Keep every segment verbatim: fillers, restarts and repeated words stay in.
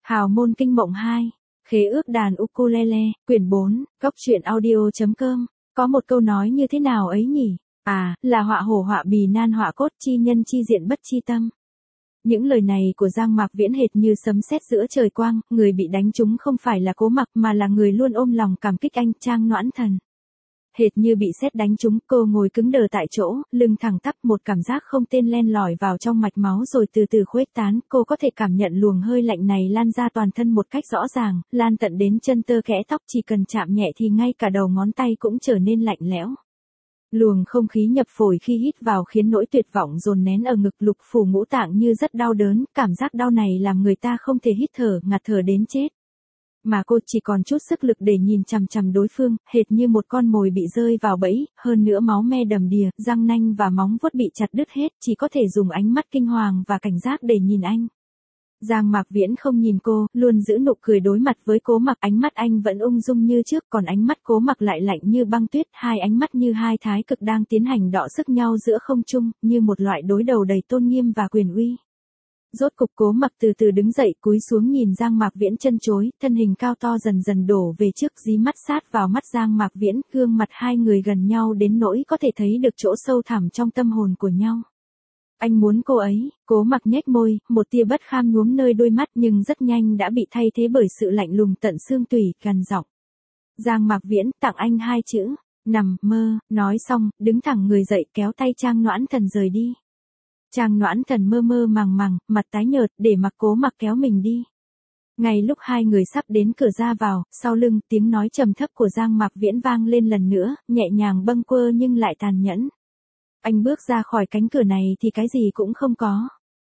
Hào môn kinh mộng hai, khế ước đàn ukulele, quyển bốn, góc truyện audio.com, có một câu nói như thế nào ấy nhỉ? À, là họa hổ họa bì nan họa cốt chi nhân chi diện bất chi tâm. Những lời này của Giang Mạc Viễn hệt như sấm sét giữa trời quang, người bị đánh trúng không phải là Cố Mặc mà là người luôn ôm lòng cảm kích anh, Trang Noãn Thần. Hệt như bị sét đánh trúng, cô ngồi cứng đờ tại chỗ, lưng thẳng tắp, một cảm giác không tên len lỏi vào trong mạch máu rồi từ từ khuếch tán, cô có thể cảm nhận luồng hơi lạnh này lan ra toàn thân một cách rõ ràng, lan tận đến chân tơ kẽ tóc, chỉ cần chạm nhẹ thì ngay cả đầu ngón tay cũng trở nên lạnh lẽo. Luồng không khí nhập phổi khi hít vào khiến nỗi tuyệt vọng dồn nén ở ngực, lục phủ ngũ tạng như rất đau đớn, cảm giác đau này làm người ta không thể hít thở, ngạt thở đến chết. Mà cô chỉ còn chút sức lực để nhìn chằm chằm đối phương, hệt như một con mồi bị rơi vào bẫy, hơn nữa máu me đầm đìa, răng nanh và móng vuốt bị chặt đứt hết, chỉ có thể dùng ánh mắt kinh hoàng và cảnh giác để nhìn anh. Giang Mạc Viễn không nhìn cô, luôn giữ nụ cười đối mặt với Cố Mặc, ánh mắt anh vẫn ung dung như trước, còn ánh mắt Cố Mặc lại lạnh như băng tuyết, hai ánh mắt như hai thái cực đang tiến hành đọ sức nhau giữa không trung, như một loại đối đầu đầy tôn nghiêm và quyền uy. Rốt cục Cố Mặc từ từ đứng dậy, cúi xuống nhìn Giang Mạc Viễn chân chối, thân hình cao to dần dần đổ về trước, dí mắt sát vào mắt Giang Mạc Viễn, gương mặt hai người gần nhau đến nỗi có thể thấy được chỗ sâu thẳm trong tâm hồn của nhau. Anh muốn cô ấy, Cố Mặc nhếch môi, một tia bất kham nhuốm nơi đôi mắt nhưng rất nhanh đã bị thay thế bởi sự lạnh lùng tận xương tủy, gằn giọng. Giang Mạc Viễn, tặng anh hai chữ, nằm mơ, nói xong, đứng thẳng người dậy kéo tay Trang Noãn Thần rời đi. Trang Noãn Thần mơ mơ màng màng, mặt tái nhợt, để mặc Cố Mặc kéo mình đi. Ngay lúc hai người sắp đến cửa ra vào, sau lưng, tiếng nói trầm thấp của Giang Mạc Viễn vang lên lần nữa, nhẹ nhàng bâng quơ nhưng lại tàn nhẫn. Anh bước ra khỏi cánh cửa này thì cái gì cũng không có.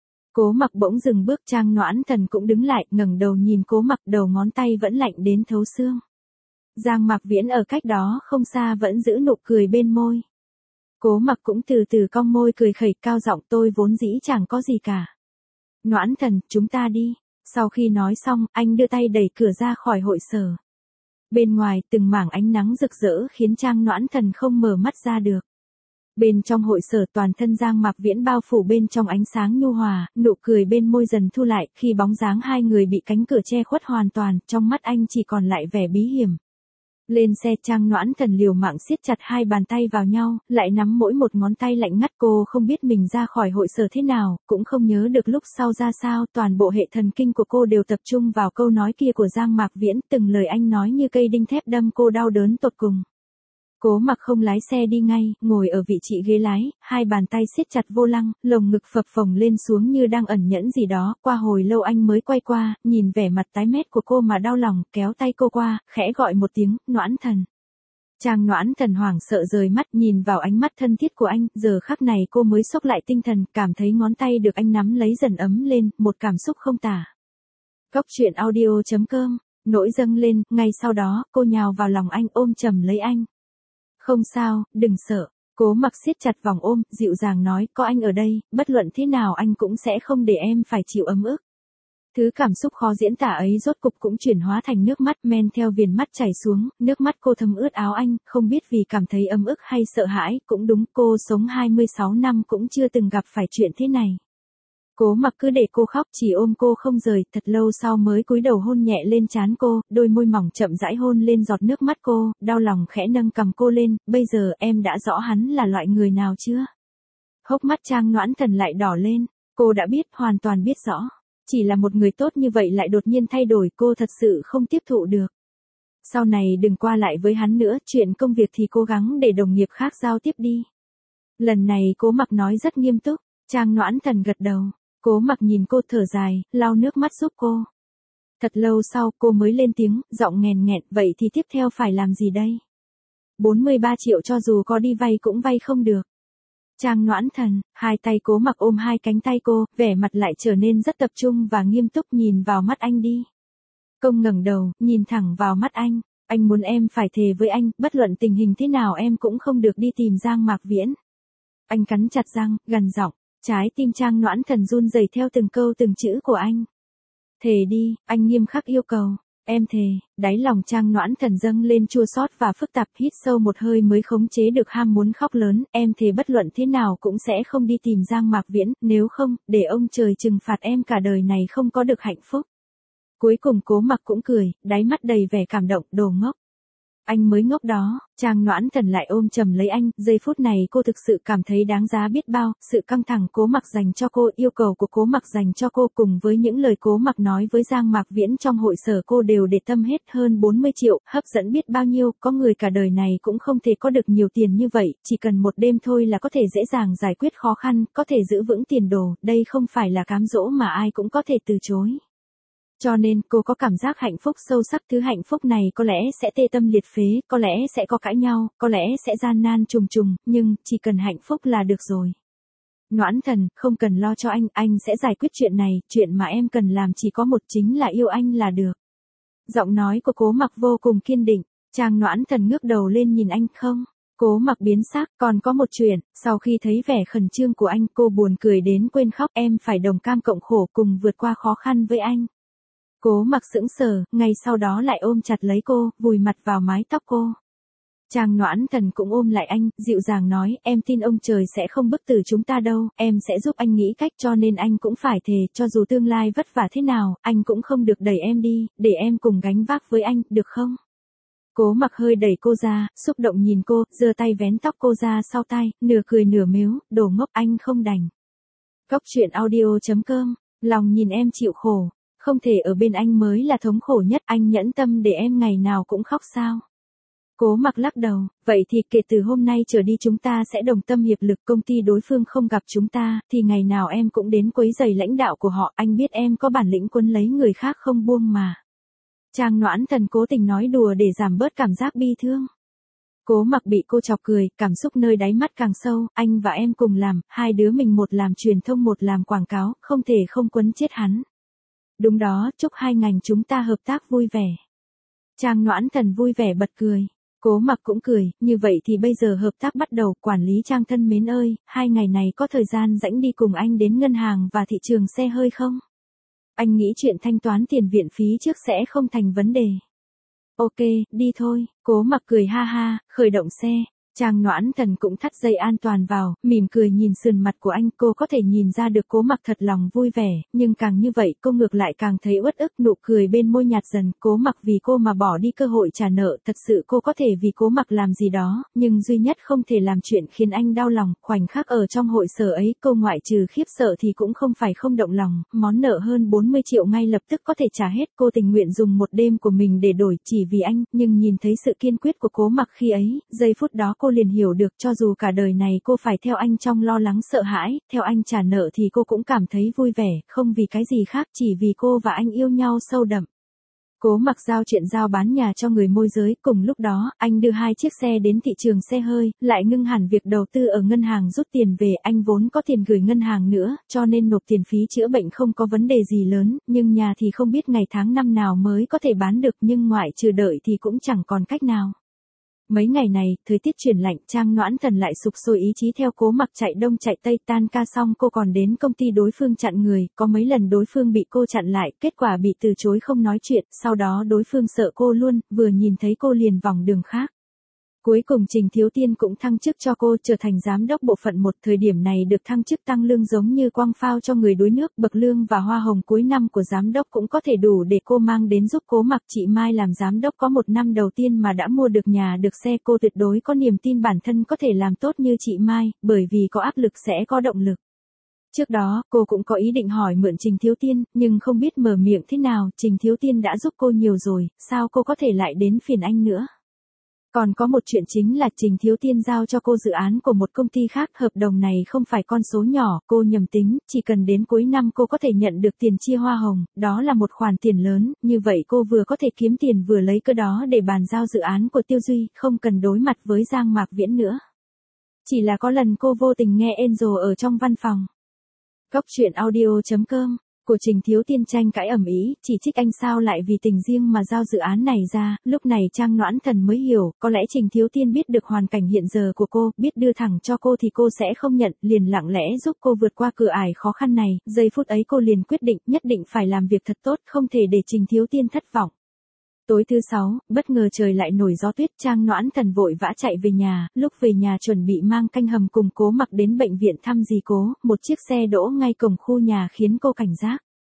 Cố Mặc bỗng dừng bước, Trang Noãn Thần cũng đứng lại, ngẩng đầu nhìn Cố Mặc, đầu ngón tay vẫn lạnh đến thấu xương. Giang Mạc Viễn ở cách đó không xa vẫn giữ nụ cười bên môi. Cố Mặc cũng từ từ cong môi cười khẩy, cao giọng, tôi vốn dĩ chẳng có gì cả. Noãn Thần, chúng ta đi. Sau khi nói xong, anh đưa tay đẩy cửa ra khỏi hội sở. Bên ngoài, từng mảng ánh nắng rực rỡ khiến Trang Noãn Thần không mở mắt ra được. Bên trong hội sở, toàn thân Giang Mạc Viễn bao phủ bên trong ánh sáng nhu hòa, nụ cười bên môi dần thu lại, khi bóng dáng hai người bị cánh cửa che khuất hoàn toàn, trong mắt anh chỉ còn lại vẻ bí hiểm. Lên xe, Trang Noãn Thần liều mạng siết chặt hai bàn tay vào nhau, lại nắm mỗi một ngón tay lạnh ngắt, cô không biết mình ra khỏi hội sở thế nào, cũng không nhớ được lúc sau ra sao, toàn bộ hệ thần kinh của cô đều tập trung vào câu nói kia của Giang Mạc Viễn, từng lời anh nói như cây đinh thép đâm cô đau đớn tột cùng. Cố Mặc không lái xe đi ngay, ngồi ở vị trí ghế lái, hai bàn tay siết chặt vô lăng, lồng ngực phập phồng lên xuống như đang ẩn nhẫn gì đó, qua hồi lâu anh mới quay qua, nhìn vẻ mặt tái mét của cô mà đau lòng, kéo tay cô qua, khẽ gọi một tiếng, Noãn Thần. Trang Noãn Thần hoảng sợ rời mắt, nhìn vào ánh mắt thân thiết của anh, giờ khắc này cô mới xốc lại tinh thần, cảm thấy ngón tay được anh nắm lấy dần ấm lên, một cảm xúc không tả. Góc truyện audio.com, nỗi dâng lên, ngay sau đó, cô nhào vào lòng anh, ôm chầm lấy anh. Không sao, đừng sợ. Cố Mặc siết chặt vòng ôm, dịu dàng nói, có anh ở đây, bất luận thế nào anh cũng sẽ không để em phải chịu ấm ức. Thứ cảm xúc khó diễn tả ấy rốt cục cũng chuyển hóa thành nước mắt, men theo viền mắt chảy xuống, nước mắt cô thấm ướt áo anh, không biết vì cảm thấy ấm ức hay sợ hãi, cũng đúng, cô sống hai mươi sáu năm cũng chưa từng gặp phải chuyện thế này. Cố Mặc cứ để cô khóc, chỉ ôm cô không rời, thật lâu sau mới cúi đầu hôn nhẹ lên trán cô, đôi môi mỏng chậm rãi hôn lên giọt nước mắt cô, đau lòng khẽ nâng cằm cô lên, bây giờ em đã rõ hắn là loại người nào chưa? Hốc mắt Trang Noãn Thần lại đỏ lên, cô đã biết, hoàn toàn biết rõ. Chỉ là một người tốt như vậy lại đột nhiên thay đổi, cô thật sự không tiếp thụ được. Sau này đừng qua lại với hắn nữa, chuyện công việc thì cố gắng để đồng nghiệp khác giao tiếp đi. Lần này Cố Mặc nói rất nghiêm túc, Trang Noãn Thần gật đầu. Cố Mặc nhìn cô thở dài, lau nước mắt giúp cô. Thật lâu sau cô mới lên tiếng, giọng nghèn nghẹn, vậy thì tiếp theo phải làm gì đây? bốn mươi ba triệu cho dù có đi vay cũng vay không được. Trang Noãn Thần, hai tay Cố Mặc ôm hai cánh tay cô, vẻ mặt lại trở nên rất tập trung và nghiêm túc, nhìn vào mắt anh đi. Công ngẩng đầu, nhìn thẳng vào mắt anh, anh muốn em phải thề với anh, bất luận tình hình thế nào em cũng không được đi tìm Giang Mạc Viễn. Anh cắn chặt răng, gằn giọng. Trái tim Trang Noãn Thần run rẩy theo từng câu từng chữ của anh. Thề đi, anh nghiêm khắc yêu cầu. Em thề. Đáy lòng Trang Noãn Thần dâng lên chua xót và phức tạp, hít sâu một hơi mới khống chế được ham muốn khóc lớn. Em thề bất luận thế nào cũng sẽ không đi tìm Giang Mạc Viễn, nếu không, để ông trời trừng phạt em cả đời này không có được hạnh phúc. Cuối cùng Cố Mặc cũng cười, đáy mắt đầy vẻ cảm động, đồ ngốc. Anh mới ngốc đó, Trang Noãn Thần lại ôm chầm lấy anh, giây phút này cô thực sự cảm thấy đáng giá biết bao, sự căng thẳng Cố Mặc dành cho cô, yêu cầu của Cố Mặc dành cho cô cùng với những lời Cố Mặc nói với Giang Mạc Viễn trong hội sở cô đều để tâm hết, hơn bốn mươi triệu, hấp dẫn biết bao nhiêu, có người cả đời này cũng không thể có được nhiều tiền như vậy, chỉ cần một đêm thôi là có thể dễ dàng giải quyết khó khăn, có thể giữ vững tiền đồ, đây không phải là cám dỗ mà ai cũng có thể từ chối. Cho nên cô có cảm giác hạnh phúc sâu sắc, thứ hạnh phúc này có lẽ sẽ tê tâm liệt phế, có lẽ sẽ có cãi nhau, có lẽ sẽ gian nan trùng trùng, nhưng chỉ cần hạnh phúc là được rồi. Noãn Thần, không cần lo cho anh, anh sẽ giải quyết chuyện này, chuyện mà em cần làm chỉ có một, chính là yêu anh là được. Giọng nói của Cố Mặc vô cùng kiên định, Trang Noãn Thần ngước đầu lên nhìn anh, không. Cố Mặc biến sắc, còn có một chuyện, sau khi thấy vẻ khẩn trương của anh cô buồn cười đến quên khóc, em phải đồng cam cộng khổ cùng vượt qua khó khăn với anh. Cố Mặc sững sờ, ngay sau đó lại ôm chặt lấy cô, vùi mặt vào mái tóc cô. Trang Noãn Thần cũng ôm lại anh, dịu dàng nói, em tin ông trời sẽ không bức tử chúng ta đâu, em sẽ giúp anh nghĩ cách, cho nên anh cũng phải thề, cho dù tương lai vất vả thế nào, anh cũng không được đẩy em đi, để em cùng gánh vác với anh, được không? Cố Mặc hơi đẩy cô ra, xúc động nhìn cô, giơ tay vén tóc cô ra sau tay, nửa cười nửa mếu, đồ ngốc, anh không đành. Cốc truyện audio chấm com, lòng nhìn em chịu khổ. Không thể ở bên anh mới là thống khổ nhất, anh nhẫn tâm để em ngày nào cũng khóc sao? Cố Mặc lắc đầu, vậy thì kể từ hôm nay trở đi chúng ta sẽ đồng tâm hiệp lực, công ty đối phương không gặp chúng ta, thì ngày nào em cũng đến quấy rầy lãnh đạo của họ, anh biết em có bản lĩnh quấn lấy người khác không buông mà. Trang Noãn Thần cố tình nói đùa để giảm bớt cảm giác bi thương. Cố Mặc bị cô chọc cười, cảm xúc nơi đáy mắt càng sâu, anh và em cùng làm, hai đứa mình một làm truyền thông một làm quảng cáo, không thể không quấn chết hắn. Đúng đó, chúc hai ngành chúng ta hợp tác vui vẻ. Trang Noãn Thần vui vẻ bật cười. Cố Mặc cũng cười, như vậy thì bây giờ hợp tác bắt đầu, quản lý Trang thân mến ơi, hai ngày này có thời gian rảnh đi cùng anh đến ngân hàng và thị trường xe hơi không? Anh nghĩ chuyện thanh toán tiền viện phí trước sẽ không thành vấn đề. Ok, đi thôi, Cố Mặc cười ha ha, khởi động xe. Trang Noãn Thần cũng thắt dây an toàn vào, mỉm cười nhìn sườn mặt của anh, cô có thể nhìn ra được Cố Mặc thật lòng vui vẻ, nhưng càng như vậy cô ngược lại càng thấy uất ức, nụ cười bên môi nhạt dần, Cố Mặc vì cô mà bỏ đi cơ hội trả nợ, thật sự cô có thể vì Cố Mặc làm gì đó, nhưng duy nhất không thể làm chuyện khiến anh đau lòng, khoảnh khắc ở trong hội sở ấy, cô ngoại trừ khiếp sợ thì cũng không phải không động lòng, món nợ hơn bốn mươi triệu ngay lập tức có thể trả hết, cô tình nguyện dùng một đêm của mình để đổi, chỉ vì anh, nhưng nhìn thấy sự kiên quyết của Cố Mặc khi ấy, giây phút đó cô liền hiểu được cho dù cả đời này cô phải theo anh trong lo lắng sợ hãi, theo anh trả nợ thì cô cũng cảm thấy vui vẻ, không vì cái gì khác, chỉ vì cô và anh yêu nhau sâu đậm. Cố Mặc giao chuyện giao bán nhà cho người môi giới, cùng lúc đó, anh đưa hai chiếc xe đến thị trường xe hơi, lại ngưng hẳn việc đầu tư ở ngân hàng rút tiền về, anh vốn có tiền gửi ngân hàng nữa, cho nên nộp tiền phí chữa bệnh không có vấn đề gì lớn, nhưng nhà thì không biết ngày tháng năm nào mới có thể bán được, nhưng ngoại trừ đợi thì cũng chẳng còn cách nào. Mấy ngày này, thời tiết chuyển lạnh, Trang Noãn Thần lại sục sôi ý chí theo Cố Mặc chạy đông chạy tây, tan ca xong cô còn đến công ty đối phương chặn người, có mấy lần đối phương bị cô chặn lại, kết quả bị từ chối không nói chuyện, sau đó đối phương sợ cô luôn, vừa nhìn thấy cô liền vòng đường khác. Cuối cùng Trình Thiếu Tiên cũng thăng chức cho cô trở thành giám đốc bộ phận một, thời điểm này được thăng chức tăng lương giống như quăng phao cho người đuối nước, bậc lương và hoa hồng cuối năm của giám đốc cũng có thể đủ để cô mang đến giúp Cố Mặc. Chị Mai làm giám đốc có một năm đầu tiên mà đã mua được nhà được xe, cô tuyệt đối có niềm tin bản thân có thể làm tốt như chị Mai, bởi vì có áp lực sẽ có động lực. Trước đó, cô cũng có ý định hỏi mượn Trình Thiếu Tiên, nhưng không biết mở miệng thế nào, Trình Thiếu Tiên đã giúp cô nhiều rồi, sao cô có thể lại đến phiền anh nữa? Còn có một chuyện chính là Trình Thiếu Tiên giao cho cô dự án của một công ty khác, hợp đồng này không phải con số nhỏ, cô nhầm tính, chỉ cần đến cuối năm cô có thể nhận được tiền chia hoa hồng, đó là một khoản tiền lớn, như vậy cô vừa có thể kiếm tiền vừa lấy cơ đó để bàn giao dự án của Tiêu Duy, không cần đối mặt với Giang Mạc Viễn nữa. Chỉ là có lần cô vô tình nghe Angel ở trong văn phòng. Cốc truyện audio chấm com của Trình Thiếu Tiên tranh cãi ầm ĩ, chỉ trích anh sao lại vì tình riêng mà giao dự án này ra, lúc này Trang Noãn Thần mới hiểu, có lẽ Trình Thiếu Tiên biết được hoàn cảnh hiện giờ của cô, biết đưa thẳng cho cô thì cô sẽ không nhận, liền lặng lẽ giúp cô vượt qua cửa ải khó khăn này, giây phút ấy cô liền quyết định, nhất định phải làm việc thật tốt, không thể để Trình Thiếu Tiên thất vọng. Tối thứ sáu, bất ngờ trời lại nổi gió tuyết, Trang Noãn Thần vội vã chạy về nhà, lúc về nhà chuẩn bị mang canh hầm cùng Cố Mặc đến bệnh viện thăm dì Cố, một chiếc xe đỗ ngay cổng khu nhà khiến cô cảnh giác.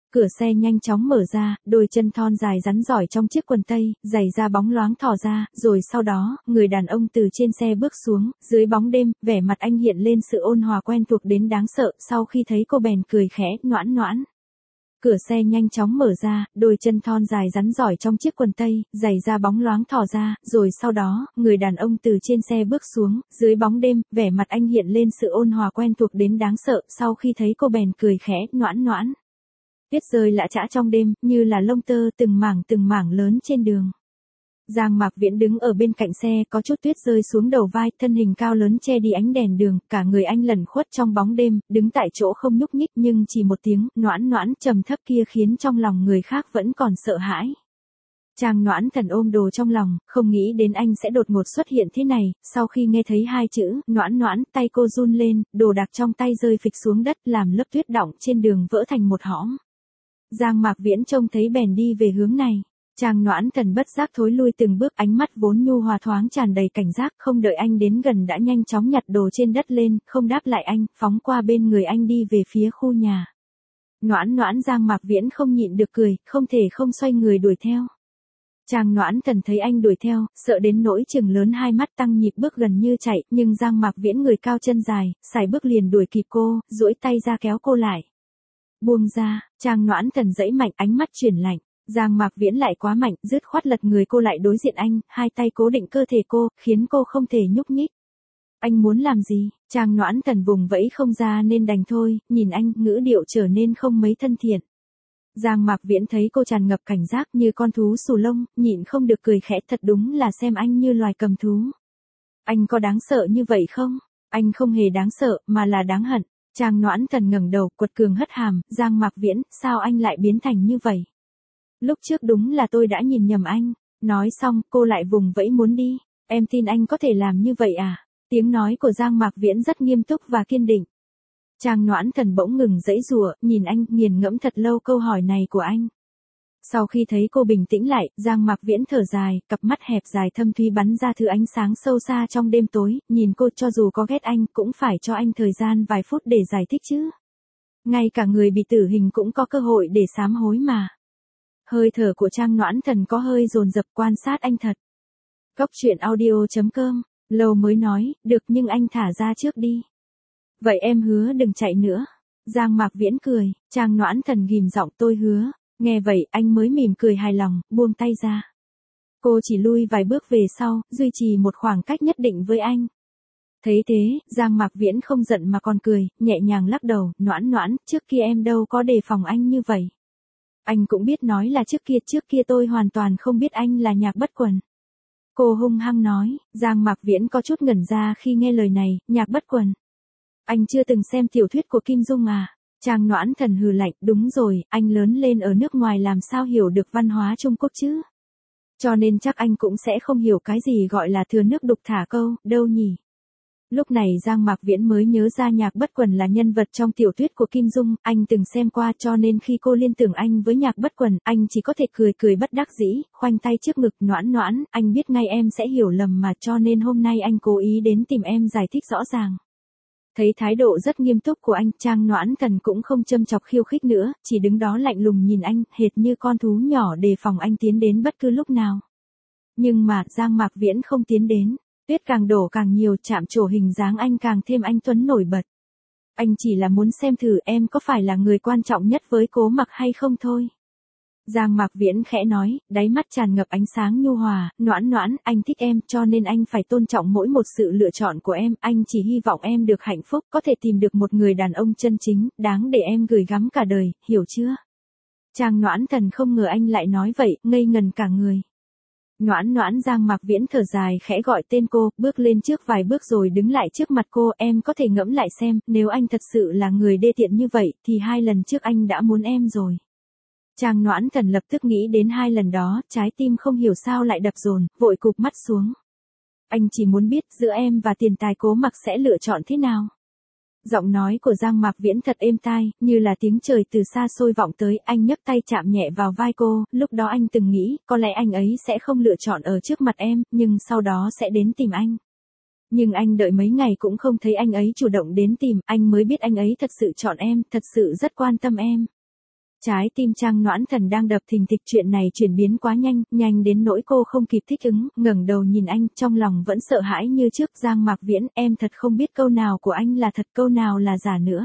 Cửa xe nhanh chóng mở ra, đôi chân thon dài rắn giỏi trong chiếc quần tây, giày da bóng loáng thò ra, rồi sau đó, người đàn ông từ trên xe bước xuống, dưới bóng đêm, vẻ mặt anh hiện lên sự ôn hòa quen thuộc đến đáng sợ, sau khi thấy cô bèn cười khẽ, noãn noãn. Cửa xe nhanh chóng mở ra, đôi chân thon dài rắn giỏi trong chiếc quần tây, giày da bóng loáng thò ra, rồi sau đó, người đàn ông từ trên xe bước xuống, dưới bóng đêm, vẻ mặt anh hiện lên sự ôn hòa quen thuộc đến đáng sợ, sau khi thấy cô bèn cười khẽ, noãn noãn. Tuyết rơi lã chã trong đêm, như là lông tơ từng mảng từng mảng lớn trên đường. Giang Mạc Viễn đứng ở bên cạnh xe, có chút tuyết rơi xuống đầu vai, thân hình cao lớn che đi ánh đèn đường, cả người anh lẩn khuất trong bóng đêm, đứng tại chỗ không nhúc nhích, nhưng chỉ một tiếng noãn noãn trầm thấp kia khiến trong lòng người khác vẫn còn sợ hãi. Trang Noãn Thần ôm đồ trong lòng, không nghĩ đến anh sẽ đột ngột xuất hiện thế này, sau khi nghe thấy hai chữ noãn noãn, tay cô run lên, đồ đạc trong tay rơi phịch xuống đất, làm lớp tuyết đọng trên đường vỡ thành một hõm. Giang Mạc Viễn trông thấy bèn đi về hướng này. Trang Noãn Thần bất giác thối lui từng bước, ánh mắt vốn nhu hòa thoáng tràn đầy cảnh giác, không đợi anh đến gần đã nhanh chóng nhặt đồ trên đất lên, không đáp lại anh, phóng qua bên người anh đi về phía khu nhà. Noãn noãn, Giang Mạc Viễn không nhịn được cười, không thể không xoay người đuổi theo. Trang Noãn Thần thấy anh đuổi theo, sợ đến nỗi chừng lớn hai mắt, tăng nhịp bước gần như chạy, nhưng Giang Mạc Viễn người cao chân dài, sải bước liền đuổi kịp cô, duỗi tay ra kéo cô lại. Buông ra, Trang Noãn Thần giãy mạnh, ánh mắt chuyển lạnh. Giang Mạc Viễn lại quá mạnh, dứt khoát lật người cô lại đối diện anh, hai tay cố định cơ thể cô, khiến cô không thể nhúc nhích. Anh muốn làm gì? Trang Noãn Thần vùng vẫy không ra nên đành thôi, nhìn anh, ngữ điệu trở nên không mấy thân thiện. Giang Mạc Viễn thấy cô tràn ngập cảnh giác như con thú xù lông, nhịn không được cười khẽ, thật đúng là xem anh như loài cầm thú. Anh có đáng sợ như vậy không? Anh không hề đáng sợ, mà là đáng hận. Trang Noãn Thần ngẩng đầu, quật cường hất hàm, Giang Mạc Viễn, sao anh lại biến thành như vậy? Lúc trước đúng là tôi đã nhìn nhầm anh. Nói xong, cô lại vùng vẫy muốn đi. Em tin anh có thể làm như vậy à? Tiếng nói của Giang Mạc Viễn rất nghiêm túc và kiên định. Trang Noãn Thần bỗng ngừng giãy giụa, nhìn anh, nghiền ngẫm thật lâu câu hỏi này của anh. Sau khi thấy cô bình tĩnh lại, Giang Mạc Viễn thở dài, cặp mắt hẹp dài thâm thúy bắn ra thứ ánh sáng sâu xa trong đêm tối, nhìn cô, cho dù có ghét anh, cũng phải cho anh thời gian vài phút để giải thích chứ. Ngay cả người bị tử hình cũng có cơ hội để sám hối mà. Hơi thở của Trang Noãn Thần có hơi dồn dập, quan sát anh thật. Góc truyện audio chấm com, lâu mới nói, được, nhưng anh thả ra trước đi. Vậy em hứa đừng chạy nữa. Giang Mạc Viễn cười, Trang Noãn Thần ghim giọng, tôi hứa. Nghe vậy, anh mới mỉm cười hài lòng, buông tay ra. Cô chỉ lui vài bước về sau, duy trì một khoảng cách nhất định với anh. Thấy thế, Giang Mạc Viễn không giận mà còn cười, nhẹ nhàng lắc đầu, Noãn noãn, trước kia em đâu có đề phòng anh như vậy. Anh cũng biết nói là trước kia, trước kia tôi hoàn toàn không biết anh là Nhạc Bất Quần. Cô hung hăng nói, Giang Mạc Viễn có chút ngẩn ra khi nghe lời này, Nhạc Bất Quần. Anh chưa từng xem tiểu thuyết của Kim Dung à? Trang Noãn Thần hừ lạnh, đúng rồi, anh lớn lên ở nước ngoài làm sao hiểu được văn hóa Trung Quốc chứ? Cho nên chắc anh cũng sẽ không hiểu cái gì gọi là thừa nước đục thả câu, đâu nhỉ? Lúc này Giang Mạc Viễn mới nhớ ra Nhạc Bất Quần là nhân vật trong tiểu thuyết của Kim Dung, anh từng xem qua, cho nên khi cô liên tưởng anh với Nhạc Bất Quần, anh chỉ có thể cười cười bất đắc dĩ, khoanh tay trước ngực, Noãn noãn, anh biết ngay em sẽ hiểu lầm mà, cho nên hôm nay anh cố ý đến tìm em giải thích rõ ràng. Thấy thái độ rất nghiêm túc của anh, Trang Noãn Thần cũng không châm chọc khiêu khích nữa, chỉ đứng đó lạnh lùng nhìn anh, hệt như con thú nhỏ đề phòng anh tiến đến bất cứ lúc nào. Nhưng mà, Giang Mạc Viễn không tiến đến. Tuyết càng đổ càng nhiều, chạm trổ hình dáng anh càng thêm anh tuấn nổi bật. Anh chỉ là muốn xem thử em có phải là người quan trọng nhất với Cố Mặc hay không thôi. Giang Mạc Viễn khẽ nói, đáy mắt tràn ngập ánh sáng nhu hòa, noãn noãn, anh thích em, cho nên anh phải tôn trọng mỗi một sự lựa chọn của em, anh chỉ hy vọng em được hạnh phúc, có thể tìm được một người đàn ông chân chính, đáng để em gửi gắm cả đời, hiểu chưa? Trang Noãn Thần không ngờ anh lại nói vậy, ngây ngần cả người. Noãn noãn, Giang Mạc Viễn thở dài khẽ gọi tên cô, bước lên trước vài bước rồi đứng lại trước mặt cô, em có thể ngẫm lại xem, nếu anh thật sự là người đê tiện như vậy, thì hai lần trước anh đã muốn em rồi. Trang Noãn Thần lập tức nghĩ đến hai lần đó, trái tim không hiểu sao lại đập dồn, vội cụp mắt xuống. Anh chỉ muốn biết giữa em và tiền tài Cố Mặc sẽ lựa chọn thế nào. Giọng nói của Giang Mạc Viễn thật êm tai, như là tiếng trời từ xa xôi vọng tới, anh nhấc tay chạm nhẹ vào vai cô, lúc đó anh từng nghĩ, có lẽ anh ấy sẽ không lựa chọn ở trước mặt em, nhưng sau đó sẽ đến tìm anh. Nhưng anh đợi mấy ngày cũng không thấy anh ấy chủ động đến tìm, anh mới biết anh ấy thật sự chọn em, thật sự rất quan tâm em. Trái tim Trang Noãn Thần đang đập thình thịch, chuyện này chuyển biến quá nhanh, nhanh đến nỗi cô không kịp thích ứng, ngẩng đầu nhìn anh, trong lòng vẫn sợ hãi như trước. Giang Mạc Viễn, em thật không biết câu nào của anh là thật, câu nào là giả nữa.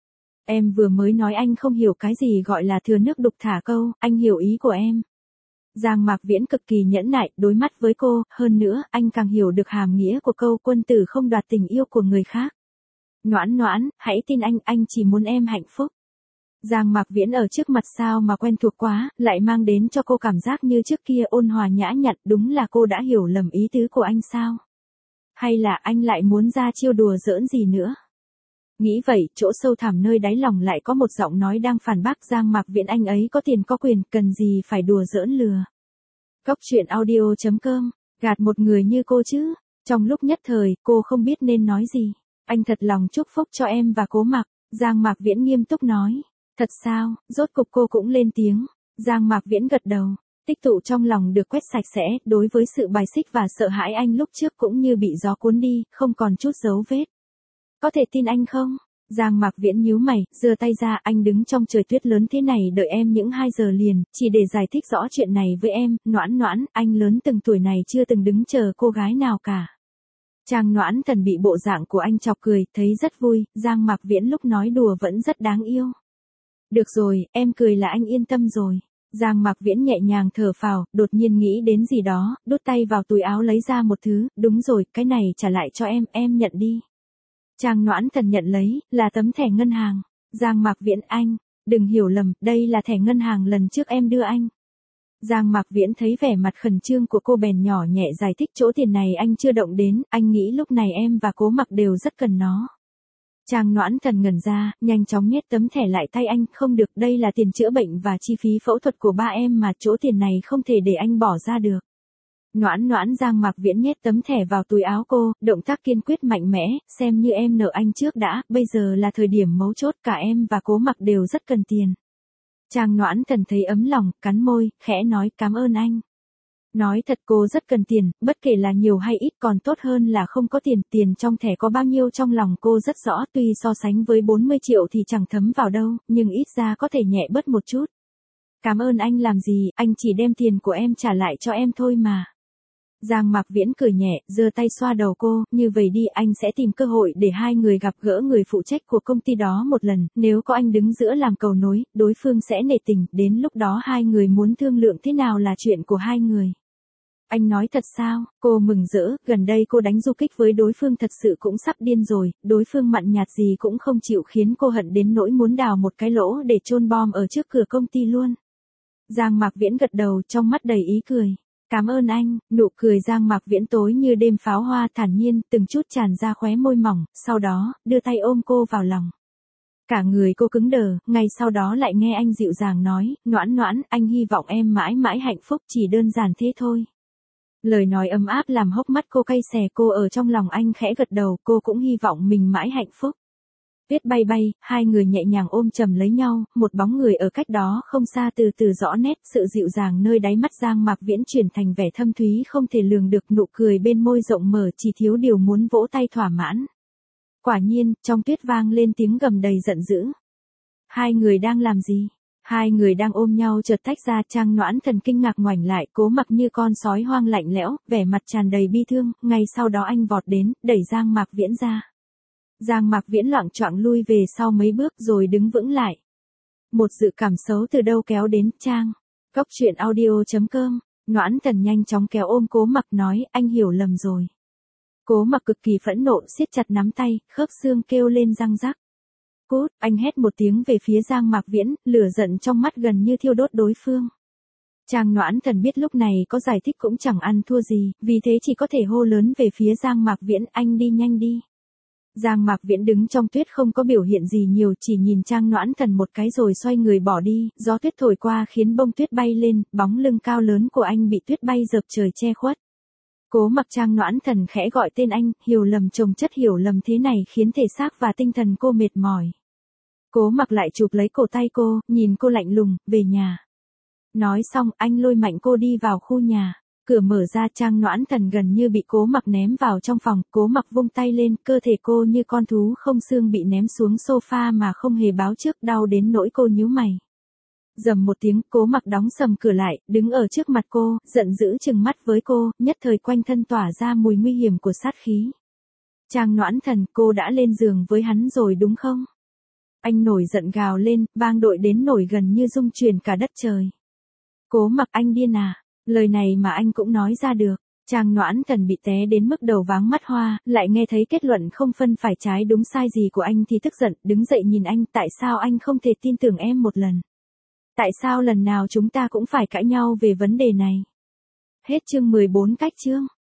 Em vừa mới nói anh không hiểu cái gì gọi là thừa nước đục thả câu, anh hiểu ý của em. Giang Mạc Viễn cực kỳ nhẫn nại, đối mắt với cô, hơn nữa, anh càng hiểu được hàm nghĩa của câu quân tử không đoạt tình yêu của người khác. Noãn Noãn, hãy tin anh, anh chỉ muốn em hạnh phúc. Giang Mạc Viễn ở trước mặt sao mà quen thuộc quá, lại mang đến cho cô cảm giác như trước kia ôn hòa nhã nhặn, đúng là cô đã hiểu lầm ý tứ của anh sao? Hay là anh lại muốn ra chiêu đùa giỡn gì nữa? Nghĩ vậy, chỗ sâu thẳm nơi đáy lòng lại có một giọng nói đang phản bác. Giang Mạc Viễn, anh ấy có tiền có quyền, cần gì phải đùa giỡn lừa. Cốc truyện audio chấm com, gạt một người như cô chứ? Trong lúc nhất thời, cô không biết nên nói gì. Anh thật lòng chúc phúc cho em và Cố Mặc. Giang Mạc Viễn nghiêm túc nói. Thật sao? Rốt cục cô cũng lên tiếng. Giang Mạc Viễn gật đầu. Tích tụ trong lòng được quét sạch sẽ, đối với sự bài xích và sợ hãi anh lúc trước cũng như bị gió cuốn đi, không còn chút dấu vết. Có thể tin anh không? Giang Mạc Viễn nhíu mày, giơ tay ra, anh đứng trong trời tuyết lớn thế này đợi em những hai giờ liền, chỉ để giải thích rõ chuyện này với em. Noãn Noãn, anh lớn từng tuổi này chưa từng đứng chờ cô gái nào cả. Trang Noãn Thần bị bộ dạng của anh chọc cười, thấy rất vui. Giang Mạc Viễn lúc nói đùa vẫn rất đáng yêu. Được rồi, em cười là anh yên tâm rồi. Giang Mạc Viễn nhẹ nhàng thở phào, đột nhiên nghĩ đến gì đó, đút tay vào túi áo lấy ra một thứ. Đúng rồi, cái này trả lại cho em, em nhận đi. Trang Noãn Thần nhận lấy, là tấm thẻ ngân hàng. Giang Mạc Viễn, anh, đừng hiểu lầm, đây là thẻ ngân hàng lần trước em đưa anh. Giang Mạc Viễn thấy vẻ mặt khẩn trương của cô bèn nhỏ nhẹ giải thích, chỗ tiền này anh chưa động đến, anh nghĩ lúc này em và Cố Mặc đều rất cần nó. Trang Noãn Thần ngẩn ra, nhanh chóng nhét tấm thẻ lại tay anh, không được, đây là tiền chữa bệnh và chi phí phẫu thuật của ba em mà, chỗ tiền này không thể để anh bỏ ra được. Noãn Noãn, Giang Mạc Viễn nhét tấm thẻ vào túi áo cô, động tác kiên quyết mạnh mẽ, xem như em nợ anh trước đã, bây giờ là thời điểm mấu chốt, cả em và Cố Mặc đều rất cần tiền. Trang Noãn Thần thấy ấm lòng, cắn môi, khẽ nói cảm ơn anh. Nói thật cô rất cần tiền, bất kể là nhiều hay ít còn tốt hơn là không có tiền, tiền trong thẻ có bao nhiêu trong lòng cô rất rõ, tuy so sánh với bốn mươi triệu thì chẳng thấm vào đâu, nhưng ít ra có thể nhẹ bớt một chút. Cảm ơn anh làm gì, anh chỉ đem tiền của em trả lại cho em thôi mà. Giang Mạc Viễn cười nhẹ, giơ tay xoa đầu cô, như vậy đi, anh sẽ tìm cơ hội để hai người gặp gỡ người phụ trách của công ty đó một lần, nếu có anh đứng giữa làm cầu nối, đối phương sẽ nể tình, đến lúc đó hai người muốn thương lượng thế nào là chuyện của hai người. Anh nói thật sao? Cô mừng rỡ, gần đây cô đánh du kích với đối phương thật sự cũng sắp điên rồi, đối phương mặn nhạt gì cũng không chịu khiến cô hận đến nỗi muốn đào một cái lỗ để chôn bom ở trước cửa công ty luôn. Giang Mạc Viễn gật đầu, trong mắt đầy ý cười. Cảm ơn anh, nụ cười Giang Mạc Viễn tối như đêm pháo hoa, thản nhiên, từng chút tràn ra khóe môi mỏng, sau đó, đưa tay ôm cô vào lòng. Cả người cô cứng đờ, ngay sau đó lại nghe anh dịu dàng nói, Noãn Noãn, anh hy vọng em mãi mãi hạnh phúc, chỉ đơn giản thế thôi. Lời nói ấm áp làm hốc mắt cô cay xè, cô ở trong lòng anh khẽ gật đầu, cô cũng hy vọng mình mãi hạnh phúc. Tuyết bay bay, hai người nhẹ nhàng ôm chầm lấy nhau, một bóng người ở cách đó không xa từ từ rõ nét, sự dịu dàng nơi đáy mắt Giang Mạc Viễn chuyển thành vẻ thâm thúy không thể lường được, nụ cười bên môi rộng mở chỉ thiếu điều muốn vỗ tay thỏa mãn. Quả nhiên, trong tuyết vang lên tiếng gầm đầy giận dữ. Hai người đang làm gì? Hai người đang ôm nhau chợt tách ra. Trang Noãn Thần kinh ngạc ngoảnh lại, Cố Mặc như con sói hoang lạnh lẽo, vẻ mặt tràn đầy bi thương, ngay sau đó anh vọt đến, đẩy Giang Mạc Viễn ra. Giang Mạc Viễn loạng choạng lui về sau mấy bước rồi đứng vững lại. Một dự cảm xấu từ đâu kéo đến, Trang. Cốc truyện audio chấm com, Noãn Thần nhanh chóng kéo ôm Cố Mặc nói, anh hiểu lầm rồi. Cố Mặc cực kỳ phẫn nộ, siết chặt nắm tay, khớp xương kêu lên răng rắc. Cút, anh hét một tiếng về phía Giang Mạc Viễn, lửa giận trong mắt gần như thiêu đốt đối phương. Trang Noãn Thần biết lúc này có giải thích cũng chẳng ăn thua gì, vì thế chỉ có thể hô lớn về phía Giang Mạc Viễn, anh đi nhanh đi. Giang Mạc Viễn đứng trong tuyết không có biểu hiện gì nhiều, chỉ nhìn Trang Noãn Thần một cái rồi xoay người bỏ đi, gió tuyết thổi qua khiến bông tuyết bay lên, bóng lưng cao lớn của anh bị tuyết bay dợp trời che khuất. Cố Mặc, Trang Noãn Thần khẽ gọi tên anh, hiểu lầm chồng chất hiểu lầm thế này khiến thể xác và tinh thần cô mệt mỏi. Cố Mặc lại chụp lấy cổ tay cô, nhìn cô lạnh lùng, về nhà. Nói xong, anh lôi mạnh cô đi vào khu nhà. Cửa mở ra, Trang Noãn Thần gần như bị Cố Mặc ném vào trong phòng, Cố Mặc vung tay lên, cơ thể cô như con thú không xương bị ném xuống sofa mà không hề báo trước, đau đến nỗi cô nhíu mày. Rầm một tiếng, Cố Mặc đóng sầm cửa lại, đứng ở trước mặt cô, giận dữ trừng mắt với cô, nhất thời quanh thân tỏa ra mùi nguy hiểm của sát khí. Trang Noãn Thần, cô đã lên giường với hắn rồi đúng không? Anh nổi giận gào lên, vang dội đến nổi gần như rung chuyển cả đất trời. Cố Mặc, anh điên à? Lời này mà anh cũng nói ra được. Trang Noãn Thần bị té đến mức đầu váng mắt hoa, lại nghe thấy kết luận không phân phải trái đúng sai gì của anh thì tức giận, đứng dậy nhìn anh, tại sao anh không thể tin tưởng em một lần? Tại sao lần nào chúng ta cũng phải cãi nhau về vấn đề này? Hết chương mười bốn cách chương.